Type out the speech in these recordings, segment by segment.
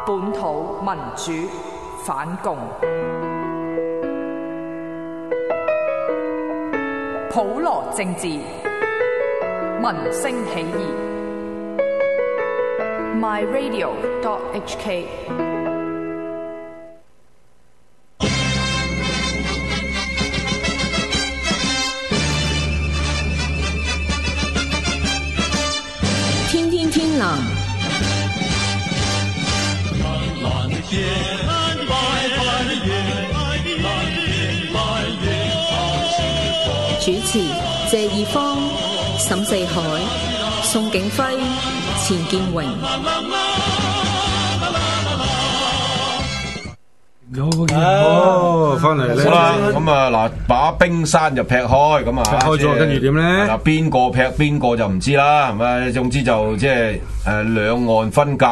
本土民主反共，普羅政治，民聲起義。myradio.hk 天天天藍主持謝義方、沈四海、宋景輝、錢建榮。 翻嚟咧， 好啦，咁啊嗱，把冰山就劈開，咁啊開咗，跟住點咧？ 嗱，邊個劈邊個就唔知啦，係咪？總之就即係兩岸分隔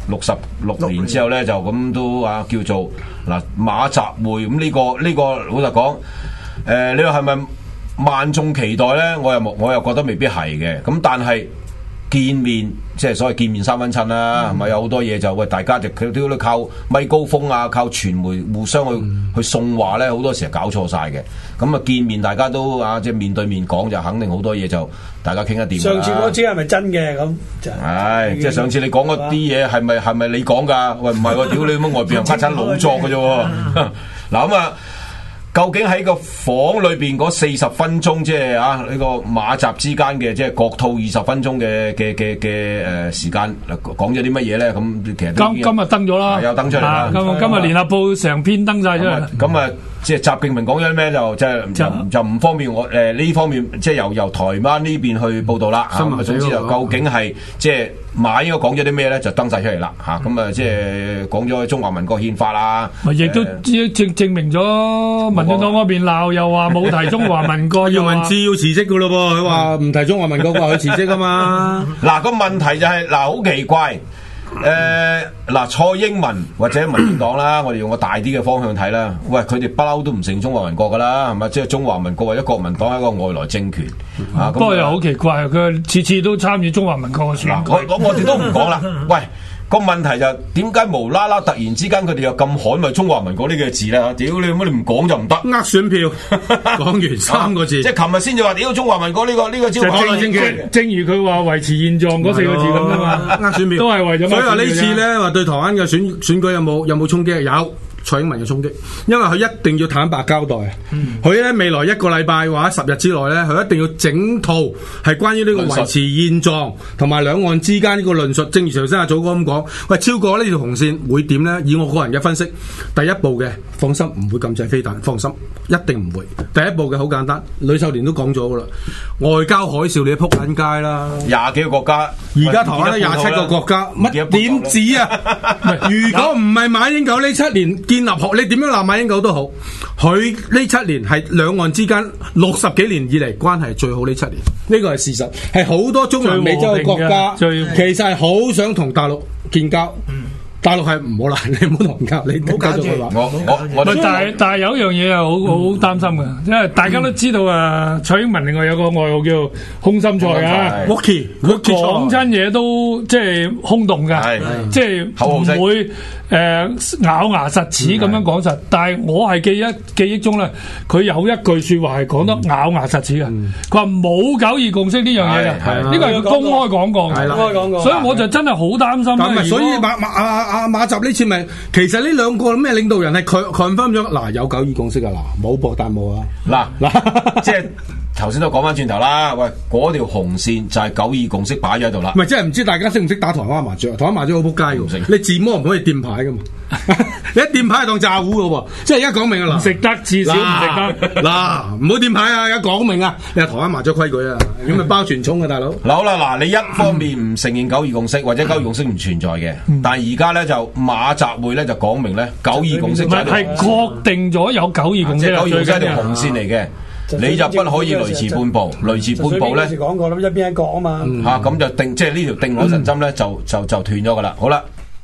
66年之後咧，就咁都啊叫做嗱馬習會，咁呢個老實講，你話係咪萬眾期待咧？我又覺得未必係嘅，咁但係見面即係所謂見面三分親啦，係咪有好多嘢就喂大家就佢都靠咪高峰啊，靠傳媒互相去送話咧，好多時候搞錯晒嘅。咁啊見面大家都啊即係面對面講就肯定好多嘢就大家傾得掂。 上次嗰支係咪真嘅咁？ 係即係上次你講嗰啲嘢係咪你講㗎？喂唔係喎，屌你乜外邊人家陣老作嘅啫喎。嗱咁啊。究竟喺個房裏邊嗰40分鐘，即係啊呢個馬習之間嘅即係各套20分鐘嘅時間，講咗啲乜嘢咧？咁其實今日登咗啦， 有登出嚟啦。 今日聯合報成篇登晒出嚟。 咁啊，即係習近平講咗啲咩就唔方便我呢方面，即係由台灣呢邊去報導啦。咁總之就究竟係即係馬應該講咗啲咩咧，就登晒出嚟啦。嚇咁啊，即係講咗中華民國憲法啦。亦都證明咗民進黨嗰邊鬧，又話冇提中華民國， 葉文志要辭職噶咯噃，佢話唔提中華民國，話佢辭職啊嘛。 嗱個問題就係好奇怪。蔡英文或者民進黨啦，我哋用個大啲嘅方向睇啦。喂，佢哋不嬲都唔承中華民國噶啦，係咪？即係中華民國或者國民黨係一個外來政權。 不過又好奇怪，佢次次都參與中華民國嘅選舉。 我哋都唔講啦。喂，個問題就點解無啦啦突然之間佢哋又咁捍衞中華民國呢個字咧？屌你乜你唔講就唔得？ 選票講完3個字， 即係琴日先至話屌中華民國呢個招牌政權。 正如佢話維持現狀嗰4個字咁啊嘛， 選票都係為咗。 所以話呢次咧話對台灣嘅選舉有冇衝擊？有。蔡英文嘅衝擊，因為佢一定要坦白交代。佢咧未來1個禮拜或者10日之內咧，佢一定要整套係關於呢個維持現狀同埋兩岸之間呢個論述。正如頭先阿祖哥咁講，喂，超過呢條紅線會點咧？以我個人嘅分析，第一步嘅放心唔會禁制飛彈，放心一定唔會。第一步嘅好簡單，呂秀蓮都講咗噶啦，外交海嘯你撲緊街啦 ，20幾個國家， 而家台灣都27個國家，乜點止啊？如果唔係馬英九呢7年建立學，你點樣鬧馬英九都好，佢呢7年係兩岸之間60幾年以嚟關係最好呢7年，呢個係事實，係好多中南美洲嘅國家其實係好想同大陸建交。大陸係唔好啦，你唔好同人交，你唔好繼續去話。 但係有一樣嘢係好擔心嘅，因為大家都知道啊，蔡英文另外有個外號叫空心菜啊 ，Wookie 講親嘢都即係空洞㗎，即係唔會咬牙實齒咁樣講實。但係我係記憶中咧，佢有一句説話係講得咬牙實齒嘅，佢話冇9二共識呢樣嘢嘅，呢個係佢公開講過嘅，所以我就真係好擔心。 所以馬習呢次咪，其實呢兩個咩領導人係confirm咗嗱有9二共識㗎嗱，冇博彈幕啊嗱，即係頭先都講翻轉頭啦，喂，嗰條紅線就係9二共識擺咗喺度啦。 唔係，即係唔知大家識唔識打台灣麻雀？台灣麻雀好撲街㗎，你自摸唔可以掂牌㗎嘛？你一掂牌係當炸糊㗎喎，即係而家講明啊嗱， 食得至少唔食得嗱，唔好掂牌啊！而家講明啊，你係台灣麻雀規矩啊，咁咪包全充嘅大佬。 好啦，嗱，你一方面唔承認9二共識或者9二共識唔存在嘅，但係而家咧就馬習會咧就講明咧9二共識係確定咗有9二共識， 即係9二共識係條紅線嚟嘅。你就不可以雷池半步，雷池半步咧， 講過啦，一邊一國啊嘛， 咁就定，即係呢條定海神針咧就斷咗噶啦。好啦，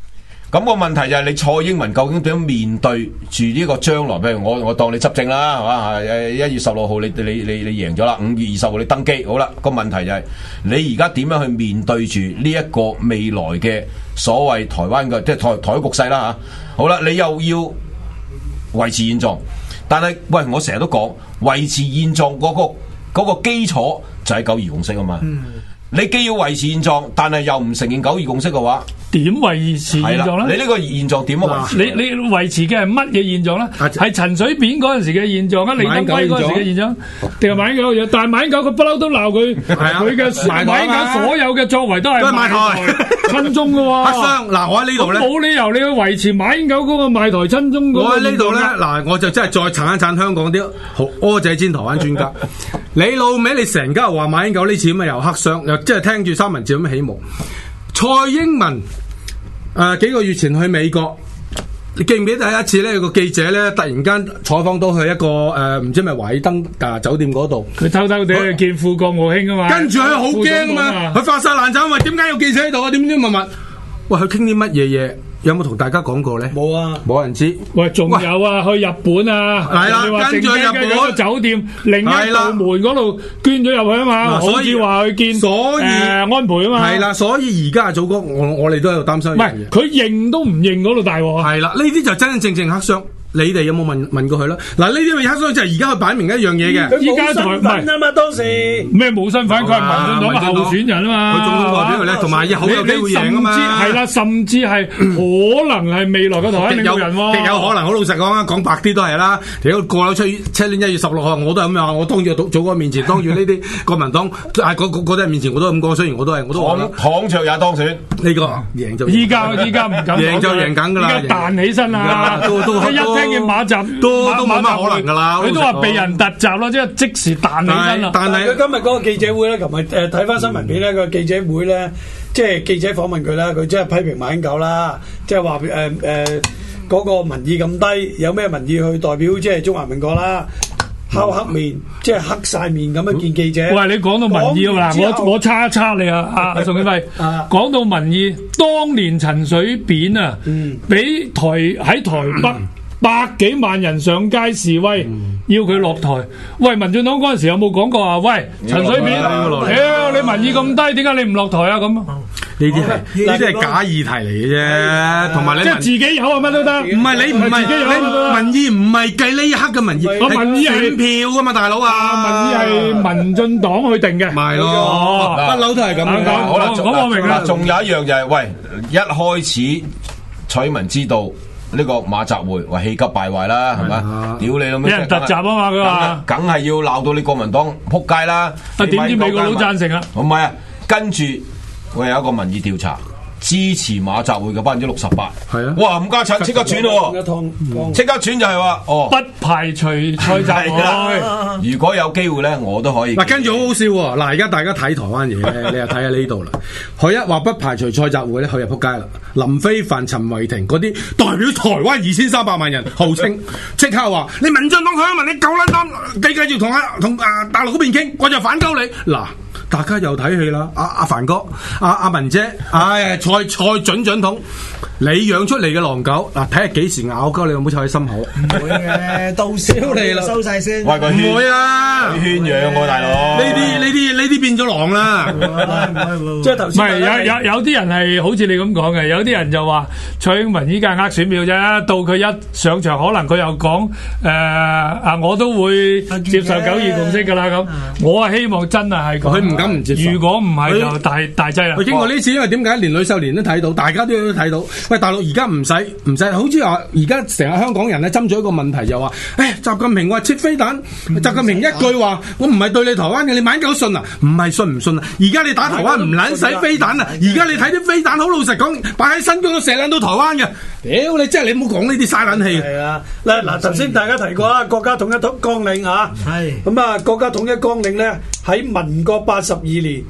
咁個問題就係你蔡英文究竟點樣面對住呢個將來？譬如我當你執政啦，係嘛？1月16號你贏咗啦，5月20號你登基，好啦。個問題就係你而家點樣去面對住呢一個未來嘅所謂台灣嘅即係台局勢啦嚇？好啦，你又要維持現狀，但係喂，我成日都講維持現狀嗰個基礎就係九二共識啊嘛。你既要維持現狀，但係又唔承認九二共識嘅話，點維持現狀咧？你呢個現狀點維持？你維持嘅係乜嘢現狀咧？係陳水扁嗰陣時嘅現狀啊，李登輝嗰陣時嘅現狀，定係馬英九嘅？但係馬英九佢不嬲都鬧佢，佢嘅馬英九所有嘅作為都係賣台親中嘅喎。黑箱嗱，我喺呢度咧，冇理由你去維持馬英九嗰個賣台親中嗰個。我喺呢度咧，嗱，我就真係再撐一撐香港啲柯仔煎台灣專家。你老味，你成家話馬英九呢次咁啊又黑箱，又即係聽住三文治咁起舞。蔡英文幾個月前去美國，你記唔記得第一次咧？有個記者咧突然間採訪到去一個唔知係咪華爾登酒店嗰度，佢偷偷地去見副國務卿啊嘛，跟住佢好驚啊嘛，佢發晒爛渣，喂，點解有記者喺度啊？點問問？喂，佢傾啲乜嘢嘢？有冇同大家講過咧？冇啊，冇人知。喂，仲有啊，去日本啊，係啦，跟住去日本酒店另一道門嗰度捐咗入去啊嘛，所以話去見，所以安倍啊嘛，係啦，所以而家阿祖哥，我哋都喺度擔心。唔係，佢認都唔認嗰度大鑊。係啦，呢啲就真真正正黑箱。你哋有冇問過佢啦？嗱，呢啲咪黑箱就係而家佢擺明一樣嘢嘅。依家台唔係啊嘛，當時咩冇身份，佢係民進黨嘅候選人啊嘛。佢總統代表佢咧，同埋好有機會贏啊嘛。係啦，甚至係可能係未來嘅台灣領導人喎。極有可能，好老實講啊，講白啲都係啦。如果過咗出年1月16號，我都係咁樣，我當住祖國面前，當住呢啲國民黨嗰啲人面前，我都咁講。雖然我都躺着也當選。呢個贏就依家唔敢贏就贏緊㗎啦。依家彈起身啦，都聽見馬習都冇乜可能噶啦，佢都話被人突襲咯，即時彈起身啦。但係佢今日嗰個記者會咧，琴日睇翻新聞片咧，個記者會咧，即係記者訪問佢啦，佢即係批評馬英九啦，即係話嗰個民意咁低，有咩民意去代表即係中華民國啦？敲黑面，即係黑晒面咁樣見記者。喂，你講到民意啊嗱，我叉一叉你啊，宋景輝，講到民意，當年陳水扁啊，俾喺台北。100幾萬人上街示威，要佢落台。喂，民進黨嗰陣時有冇講過啊？喂，陳水扁，你民意咁低，點解你唔落台啊？咁呢啲係假議題嚟嘅啫，同埋你即係自己有啊乜都得。唔係你唔係你民意唔係計呢一刻嘅民意，民意係選票噶嘛，大佬啊！民意係民進黨去定嘅，咪咯，不嬲都係咁樣。好啦，咁我明啦。仲有一樣就係，喂，一開始蔡英文知道。呢個馬習會話氣急敗壞啦，係咪？屌你老味！俾人突襲啊嘛，佢話梗係要鬧到你國民黨撲街啦！點知美國佬贊成啊？唔係啊，跟住我有一個民意調查，支持馬習會嘅68%。係啊！哇，冚家鏟即刻轉喎！即刻轉就係話哦，不排除蔡習會。如果有機會咧，我都可以。嗱，跟住好好笑喎！嗱，而家大家睇台灣嘢咧，你又睇下呢度啦。佢一話不排除蔡習會咧，佢就撲街啦。林飛帆、陳維廷嗰啲代表台灣2300萬人號稱，即刻話你民進黨香民，你夠撚膽，繼續同大陸嗰邊傾，我就反鳩你嗱。大家又睇戲啦，阿凡哥、阿文姐，蔡準統，你養出嚟嘅狼狗，嗱睇下幾時咬鳩你，有冇插喺心口？唔會嘅，到時你收晒先。喂，唔會啊，圈養喎大佬。呢啲變咗狼啦。即係頭先。唔係有啲人係好似你咁講嘅，有啲人就話蔡英文依家係選票啫，到佢一上場，可能佢又講我都會接受9·2共識㗎啦咁。我係希望真係佢唔。唔接受，如果唔係就大劑啦。經過呢次，因為點解連呂秀蓮都睇到，大家都睇到。喂，大陸而家唔使，好似話而家成日香港人咧針咗一個問題，就話，習近平話撤飛彈，習近平一句話，我唔係對你台灣嘅，你馬英九信啊？唔係信唔信啊？而家你打台灣唔撚使飛彈啊！而家你睇啲飛彈，好老實講，擺喺新疆都射撚到台灣嘅。屌你，真係你唔好講呢啲嘥撚氣。係啊，嗱頭先大家提過啦，國家統一綱領啊，係咁啊，國家統一綱領咧喺民國82年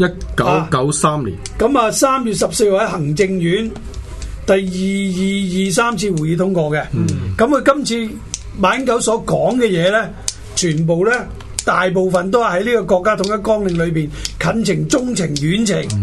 1993年，咁啊3月14號喺行政院第2223次會議通過嘅。咁佢今次馬英九所講嘅嘢咧，全部咧大部分都係喺呢個國家統一綱領裏邊近情、中情、遠情。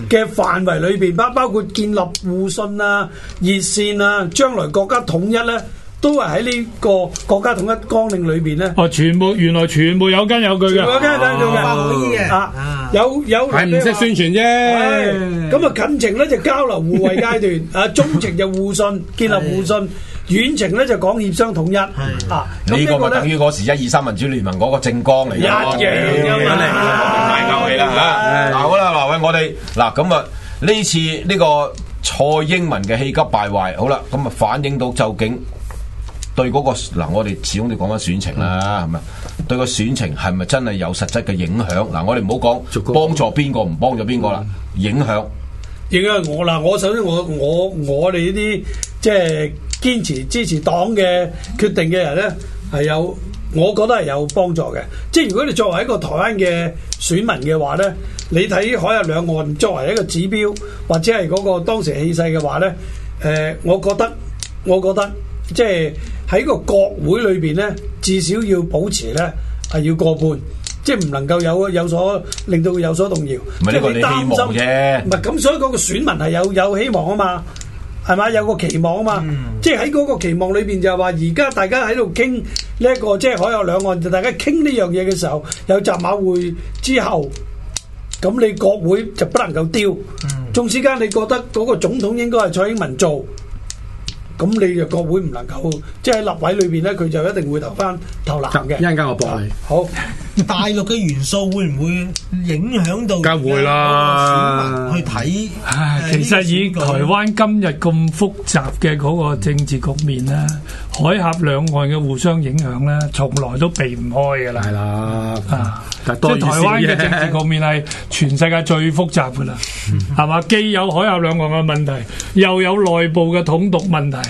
嘅範圍裏邊，包括建立互信啊、熱線啊，將來國家統一咧。都係喺呢個國家統一綱領裏邊咧。 原來全部有根有據嘅， 有根有據嘅。有係唔識宣傳啫。 咁啊，近程咧就交流互惠階段，啊中程就互信，建立互信。遠程咧就講協商統一。呢個咪等於嗰時123民主聯盟嗰個政綱嚟嘅。一樣㗎嘛，大夠氣啦嚇。嗱好啦，嗱喂，我哋嗱咁啊，呢次呢個蔡英文嘅氣急敗壞，好啦，咁啊反映到究竟。對嗰個嗱，我哋始終都講緊選情啦，係咪？對個選情係咪真係有實質嘅影響？嗱，我哋唔好講幫助邊個唔幫助邊個啦，影響我嗱，我首先我哋呢啲即係堅持支持黨嘅決定嘅人咧，係有，我覺得係有幫助嘅。即係如果你作為一個台灣嘅選民嘅話咧，你睇海峽兩岸作為一個指標，或者係嗰個當時氣勢嘅話咧，我覺得即係。喺個國會裏邊咧，至少要保持咧係要過半，即係唔能夠有所令到佢有所動搖。 唔係呢個你希望啫。 唔係咁，所以嗰個選民係有希望啊嘛，係嘛？有個期望啊嘛。即係喺嗰個期望裏邊就係話，而家大家喺度傾呢一個即係海峽兩岸，就大家傾呢樣嘢嘅時候，有習馬會之後，咁你國會就不能夠丟。縱使間你覺得嗰個總統應該係蔡英文做。咁你就國會唔能夠，即係喺立委裏邊咧，佢就一定會投藍嘅。 一陣間我駁你。 好， 大陸嘅元素會唔會影響到？ 梗會啦。 去睇。 其實以台灣今日咁複雜嘅嗰個政治局面咧，海峽兩岸嘅互相影響咧，從來都避唔開㗎啦。 係啦。 即係台灣嘅政治局面係全世界最複雜㗎啦，係嘛？既有海峽兩岸嘅問題，又有內部嘅統獨問題，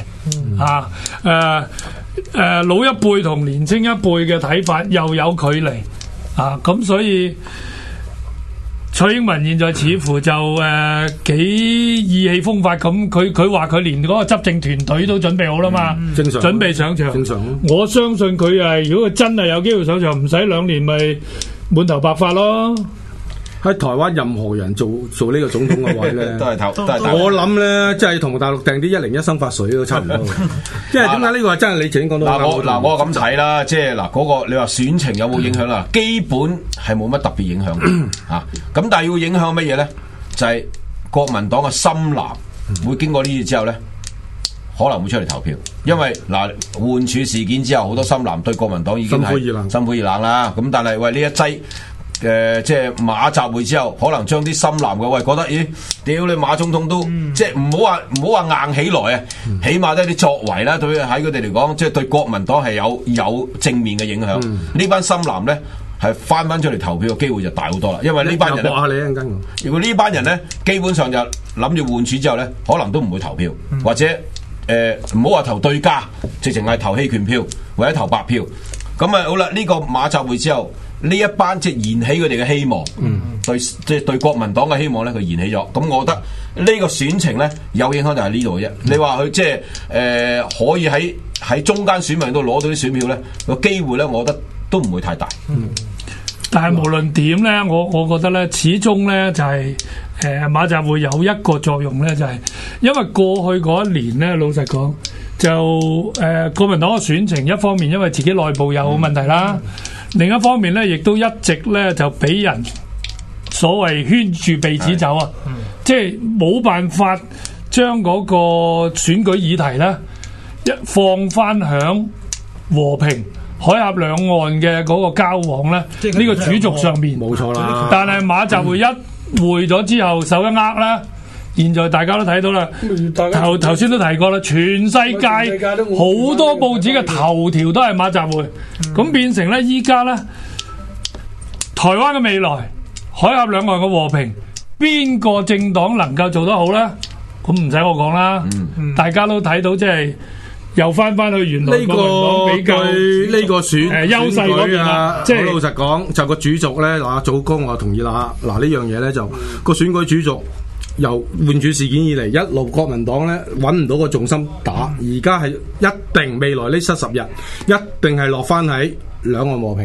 老一輩同年青一輩嘅睇法又有距離，咁所以蔡英文現在似乎就幾意氣風發咁，佢話佢連嗰個執政團隊都準備好啦嘛， 正常準備上場。 正常。 我相信佢如果佢真係有機會上場，唔使2年咪滿頭白髮咯。 喺台灣任何人做呢個總統嘅位咧， 都係我諗咧，即係同大陸訂啲101生發水都差唔多。即係點解呢個真係你前講到？ 我咁睇啦，即係嗱嗰個你話選情有冇影響啦？基本係冇乜特別影響啊。咁但係要影響乜嘢咧？就係國民黨嘅深藍會經過呢啲之後咧，可能會出嚟投票，因為嗱換處事件之後，好多深藍對國民黨已經係心灰意冷啦。咁但係喂呢一劑。即係馬習會之後，可能將啲深藍嘅覺得，咦，屌你馬總統都即係唔好話硬起來啊，起碼都係啲作為啦，對喺佢哋嚟講，即係對國民黨係有正面嘅影響。呢班深藍咧係翻出嚟投票嘅機會就大好多啦，因為呢班人如果呢班人咧基本上就諗住換處之後咧，可能都唔會投票，或者唔好話投對家，直情係投棄權票或者投白票。咁啊好啦，呢個馬習會之後。呢一班即係燃起佢哋嘅希望，對國民黨嘅希望咧，佢燃起咗。咁我覺得呢個選情咧有影響就係呢度嘅啫。你話佢即係可以喺中間選民度攞到啲選票咧，個機會咧，我覺得都唔會太大。 但係無論點咧，我覺得咧，始終咧就係馬習會有一個作用咧，就係因為過去嗰一年咧，老實講就國民黨嘅選情，一方面因為自己內部有問題啦。另一方面咧，亦都一直咧就俾人所謂圈住鼻子走啊，即係冇辦法將嗰個選舉議題咧一放翻響和平海峽兩岸嘅嗰個交往咧，呢個主軸上面冇錯啦。 但係馬習會一會咗之後手一握啦。現在大家都睇到啦，頭先都提過啦，全世界好多報紙嘅頭條都係馬習會，咁變成咧依家咧台灣嘅未來、海峽兩岸嘅和平，邊個政黨能夠做得好咧？咁唔使我講啦，大家都睇到即係又翻去原來國民黨比較呢個優勢嗰邊啦。即係老實講，就個主軸咧嗱，祖哥我同意啦。嗱呢樣嘢咧就個選舉主軸。由換處事件以嚟，一路國民黨咧揾唔到個重心打，而家係一定未來呢70日一定係落翻喺兩岸和平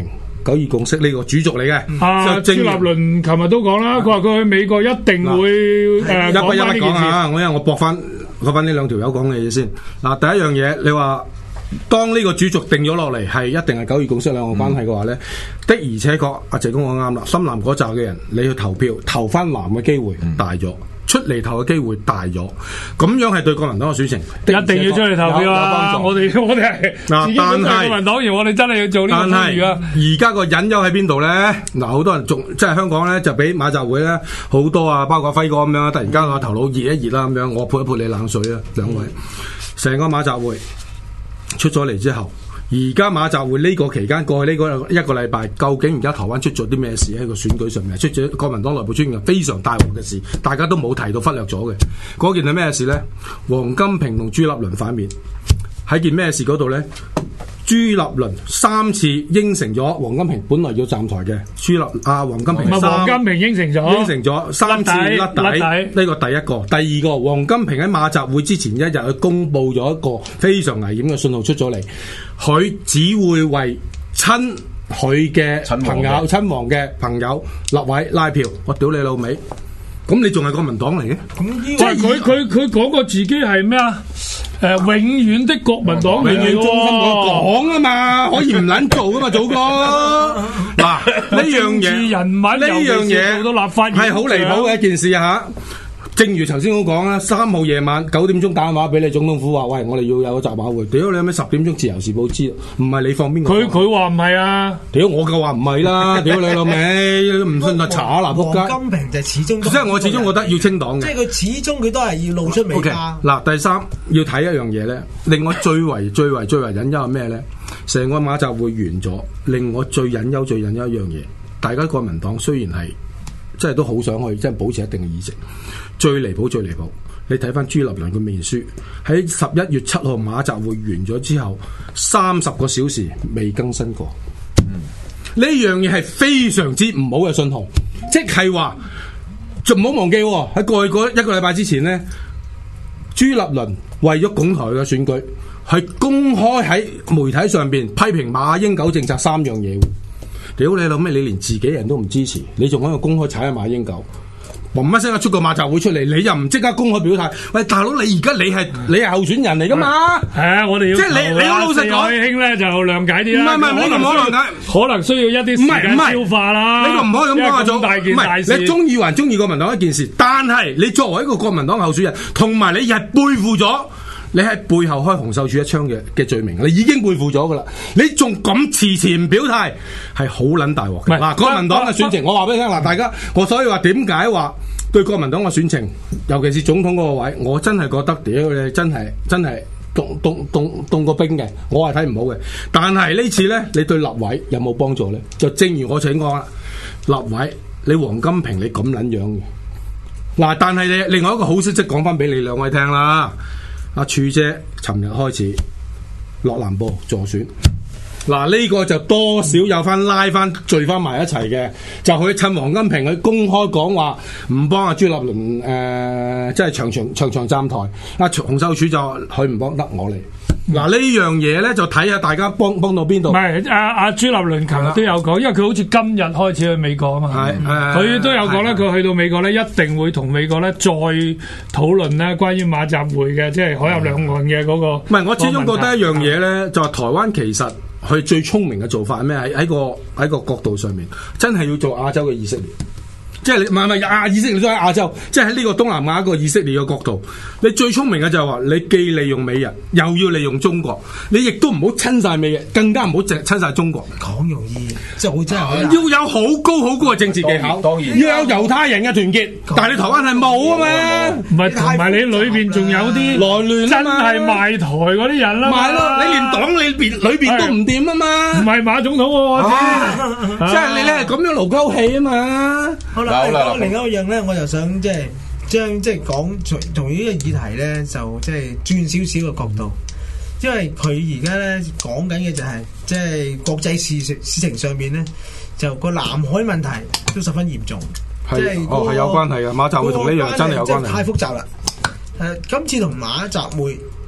九二共識呢個主軸嚟嘅。 朱立倫琴日都講啦，佢話佢去美國一定會一筆講下，因為我駁翻呢兩條友講嘅嘢先。嗱，第一樣嘢，你話當呢個主軸定咗落嚟，係一定係九二共識兩個關係嘅話咧，的而且確，阿謝公講啱啦。深藍嗰紮嘅人，你去投票投翻藍嘅機會大咗。出嚟投嘅機會大咗，咁樣係對國民黨嘅選情一定要出嚟投票啊！我哋係嗱，但係國民黨員，我哋真係要做呢個呼籲啊！ 而家個隱憂喺邊度咧？嗱，好多人仲即係香港咧，就俾馬習會咧好多啊，包括輝哥咁樣，突然間個頭腦熱一熱啦咁樣，我潑一潑你冷水啊，兩位，成個馬習會出咗嚟之後。而家馬習會呢個期間過去呢個一個禮拜，究竟而家台灣出咗啲咩事喺個選舉上面？出咗國民黨內部出現非常大鑊嘅事，大家都冇提到忽略咗嘅。嗰件係咩事呢？王金平同朱立倫反面喺件咩事嗰度呢？朱立倫3次應承咗王金平，本來要站台嘅。王金平王金平應承咗 3次甩底，呢個第一個。第二個，王金平喺馬習會之前一日去公佈咗一個非常危險嘅信號出咗嚟，佢只會為親佢嘅朋友、親王嘅朋友立委拉票。我屌你老味！咁你仲係國民黨嚟嘅？ 即係佢講過自己係咩啊？永遠的國民黨員， 永遠忠心講啊嘛，可以唔撚做噶嘛，祖哥。嗱，呢樣嘢做到立法係好離譜嘅一件事嚇。正如頭先我講啦，3號夜晚9點鐘打電話俾你總統府話：喂，我哋要有個集馬會。屌你有咩10點鐘自由時報知？唔係你放邊個？ 佢話唔係啊！ 屌我夠話唔係啦！屌你老味，唔信就查下啦仆街。 王金平就始終， 即係我始終覺得要清黨嘅。 即係佢始終佢都係要露出尾巴。 嗱，第三要睇一樣嘢咧，令我最為隱憂係咩咧？成個馬習會完咗，令我最隱憂一樣嘢，大家國民黨雖然係即係都好想去，即係保持一定嘅議席。最離譜，你睇翻朱立倫嘅面書，喺11月7號馬習會完咗之後，30個小時未更新過。呢樣嘢係非常之唔好嘅信號，即係話，就唔好忘記喺過去嗰一個禮拜之前呢，朱立倫為咗拱台嘅選舉，係公開喺媒體上邊批評馬英九政策3樣嘢。屌你老咩！你連自己人都唔支持，你仲喺度公開踩下馬英九？嘣一聲出個馬習會出嚟，你又唔即刻公開表態？喂，大佬，你而家你係候選人嚟噶嘛？ 係啊，我哋要即係你好老實講， 兄咧就諒解啲啦。 唔係，你唔可諒解， 可能需要一啲時間消化啦。 呢個唔可以咁講啊，總唔係你中意還中意國民黨一件事，但係你作為一個國民黨候選人，同埋你係背負咗。你喺背後開洪秀柱一槍嘅罪名，你已經背負咗噶啦，你仲咁遲遲唔表態，係好撚大鑊嘅。嗱，國民黨嘅選情，我話俾你聽，嗱，大家，我所以話點解話對國民黨嘅選情，尤其是總統嗰個位，我真係覺得屌你真係凍過冰嘅，我係睇唔好嘅。但係呢次咧，你對立委有冇幫助咧？就正如我請講啦，立委你王金平你咁撚樣嘅，嗱，但係你另外一個好消息講翻俾你兩位聽啦。阿柱姐尋日開始落南部助選，嗱，呢個就多少有翻拉翻聚翻埋一齊嘅，就去趁王金平佢公開講話唔幫阿朱立倫即係場場站台，阿洪秀柱就佢唔幫得我嚟。嗱，呢樣嘢咧就睇下大家幫到邊度。 唔係阿朱立倫琴日都有講，因為佢好似今日開始去美國啊嘛。佢都有講咧，佢去到美國咧一定會同美國咧再討論咧關於馬習會嘅，即係海峽兩岸嘅嗰個。唔係，我始終覺得一樣嘢咧，就係台灣其實佢最聰明嘅做法係咩？喺個角度上面，真係要做亞洲嘅以色列。即係你唔係以色列都喺亞洲，即係喺呢個東南亞一個以色列嘅角度，你最聰明嘅就係話，你既利用美人，又要利用中國，你亦都唔好親晒美人，更加唔好親晒中國。 講容易，即係好真係要有好高嘅政治技巧， 當然要有猶太人嘅團結，但係你台灣係冇啊嘛。 唔係，同埋你裏邊仲有啲內亂真係賣台嗰啲人啦。 咪咯，你連黨裏邊都唔掂啊嘛。 唔係馬總統喎， 即係你咧咁樣勞鳩氣啊嘛。 好啦。另一樣咧，我就想即係講從呢個議題咧，就即係轉少少嘅角度，因為佢而家咧講緊嘅就係即係國際事情上邊咧，就個南海問題都十分嚴重，即係係有關係嘅。馬習會同呢樣真係有關係， 太複雜啦。今次同馬習會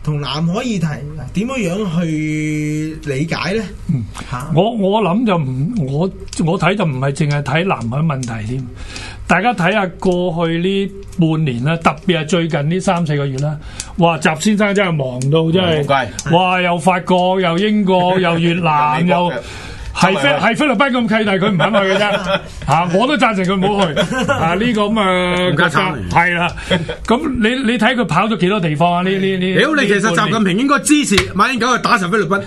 同南海議題點樣去理解咧？ 我諗就唔，我睇就唔係淨係睇南海問題添。大家睇下過去呢半年啦，特別係最近呢3-4個月啦，哇！習先生真係忙到真係，哇！又法國又英國又越南又。係菲律賓咁契弟，佢唔肯去嘅啫。我都贊成佢唔好去。呢個咁啊國家係啦。咁你睇佢跑咗幾多地方啊？呢屌你其實習近平應該支持馬英九去打實菲律賓。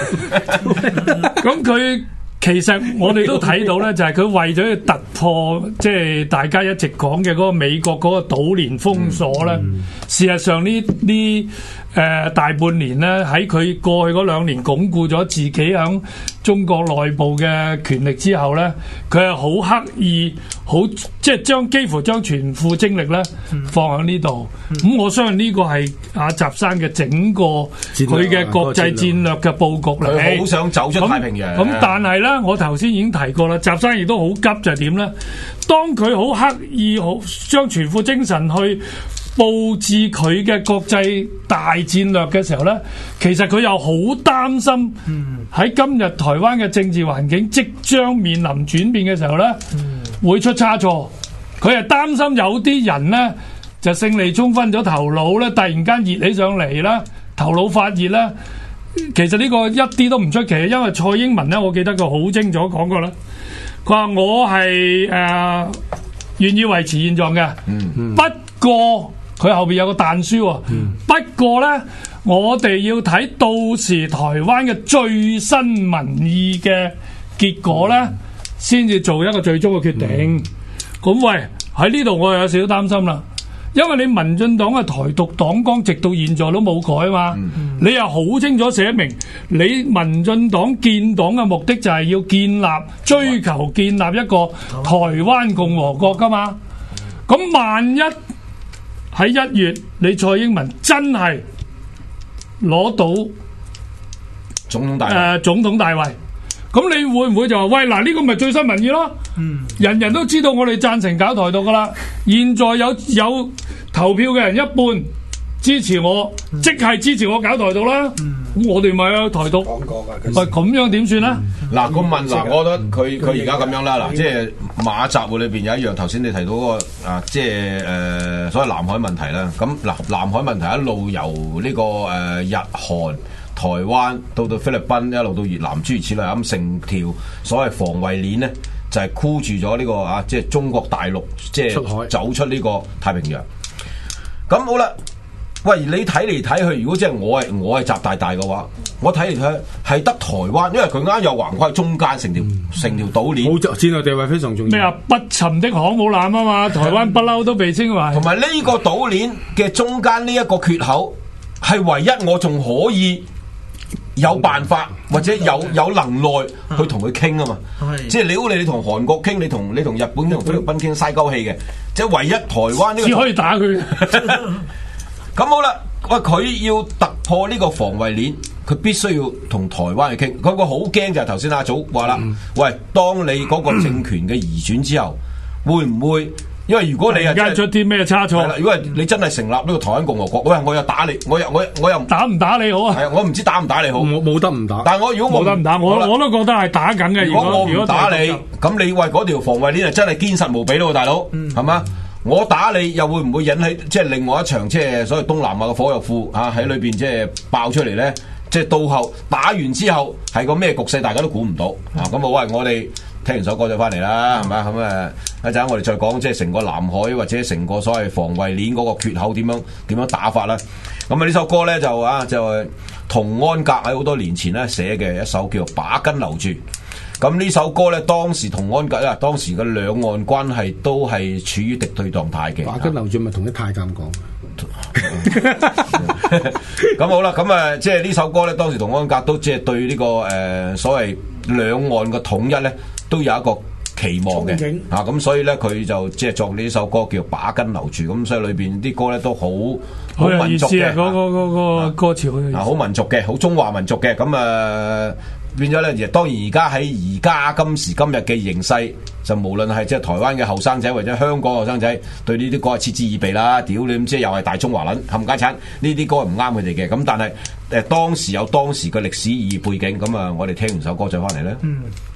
咁佢其實我哋都睇到咧，就係佢為咗要突破，即係大家一直講嘅嗰個美國嗰個島鏈封鎖咧。事實上呢大半年咧，喺佢過去嗰2年鞏固咗自己響中國內部嘅權力之後咧，佢係好刻意，即係幾乎將全副精力咧放喺呢度。咁我相信呢個係阿習生嘅整個佢嘅國際戰略嘅佈局嚟。 佢好想走出太平洋。 咁但係咧，我頭先已經提過啦，習生亦都好急就係點咧？當佢好刻意將全副精神去佈置佢嘅國際大戰略嘅時候呢，其實佢又好擔心喺今日台灣嘅政治環境即將面臨轉變嘅時候呢，會出差錯。佢係擔心有啲人呢，就勝利沖昏咗頭腦呢，突然間熱起上嚟啦，頭腦發熱啦。其實呢個一啲都唔出奇，因為蔡英文呢，我記得佢好清楚講過啦，佢話我係願意維持現狀嘅，不過佢後邊有個但書喎。不過呢，我哋要睇到時台灣嘅最新民意嘅結果呢，先至做一個最終嘅決定。咁喂，喺呢度我又有少少擔心啦，因為你民進黨嘅台獨黨綱直到現在都冇改嘛，你又好清楚寫明，你民進黨建黨嘅目的就係要追求建立一個台灣共和國噶嘛。咁萬一喺1月，你蔡英文真係攞到總統大位，咁你會唔會就話喂嗱？呢個咪最新民意咯？人人都知道我哋贊成搞台獨噶啦。現在有投票嘅人一半支持我，即係支持我搞台獨啦。咁我哋咪有台獨講過噶。喂，咁樣點算咧？ 嗱， 我覺得佢而家咁樣啦。嗱，即係馬習會裏邊有一樣，頭先你提到嗰個即係所謂南海問題啦。咁嗱，南海問題一路由呢個日韓、台灣到菲律賓，一路到越南，諸如此類咁，成條所謂防衛鏈咧，就係箍住咗呢個即係中國大陸，即係走出呢個太平洋。咁好啦。喂，你睇嚟睇去，如果即係我係習大嘅話，我睇嚟睇去係得台灣，因為佢啱又橫跨中間成條島鏈， 戰略地位非常重要。 咩啊？不沉的航母艦啊嘛，台灣不嬲都被稱為。 同埋呢個島鏈嘅中間呢一個缺口，係唯一我仲可以有辦法或者有能耐去同佢傾啊嘛。即係你同韓國傾，你同日本同菲律賓傾嘥鳩氣嘅，即係唯一台灣呢個只可以打佢。 咁好啦，喂，佢要突破呢個防衛鏈，佢必須要同台灣去傾。佢個好驚就係頭先阿祖話啦，喂，當你嗰個政權嘅移轉之後，會唔會？因為如果你係而家出啲咩差錯， 如果你真係成立呢個台灣共和國，喂，我又打你，我又打唔打你好啊？ 係啊，我唔知打唔打你好， 我冇得唔打。 但係我如果冇得唔打，我都覺得係打緊嘅。 如果我唔打你，咁你喂嗰條防衛鏈係真係堅實無比咯，大佬，係嘛？我打你又會唔會引起即係另外一場即係所謂東南亞嘅火藥庫喺裏邊即係爆出嚟咧？即係到後打完之後係個咩局勢，大家都估唔到咁好，喂，我哋聽完首歌就翻嚟啦，係咪？咁一陣我哋再講即係成個南海或者成個所謂防衛鏈嗰個缺口點樣打法啦。咁呢首歌咧就係童安格喺好多年前咧寫嘅一首叫做《把根留住》。咁呢首歌咧，當時童安格啦，當時嘅兩岸關係都係處於敵對狀態嘅。 把根留住咪同啲太監講。 咁好啦，咁即係呢首歌咧，當時童安格都即係對呢個所謂兩岸嘅統一咧，都有一個期望嘅。咁所以咧，佢就即係作呢首歌叫《把根留住》。咁所以裏邊啲歌咧都好民族嘅， 嗰個歌詞好民族嘅，好中華民族嘅。咁變咗咧，當然而家喺而家今時今日嘅形勢，就無論係即係台灣嘅後生仔或者香港後生仔，對呢啲歌係嗤之以鼻啦。屌你咁即係又係大中華撚冚家鏟，呢啲歌係唔啱佢哋嘅。咁但係當時有當時嘅歷史意義背景，咁啊，我哋聽完首歌再翻嚟咧。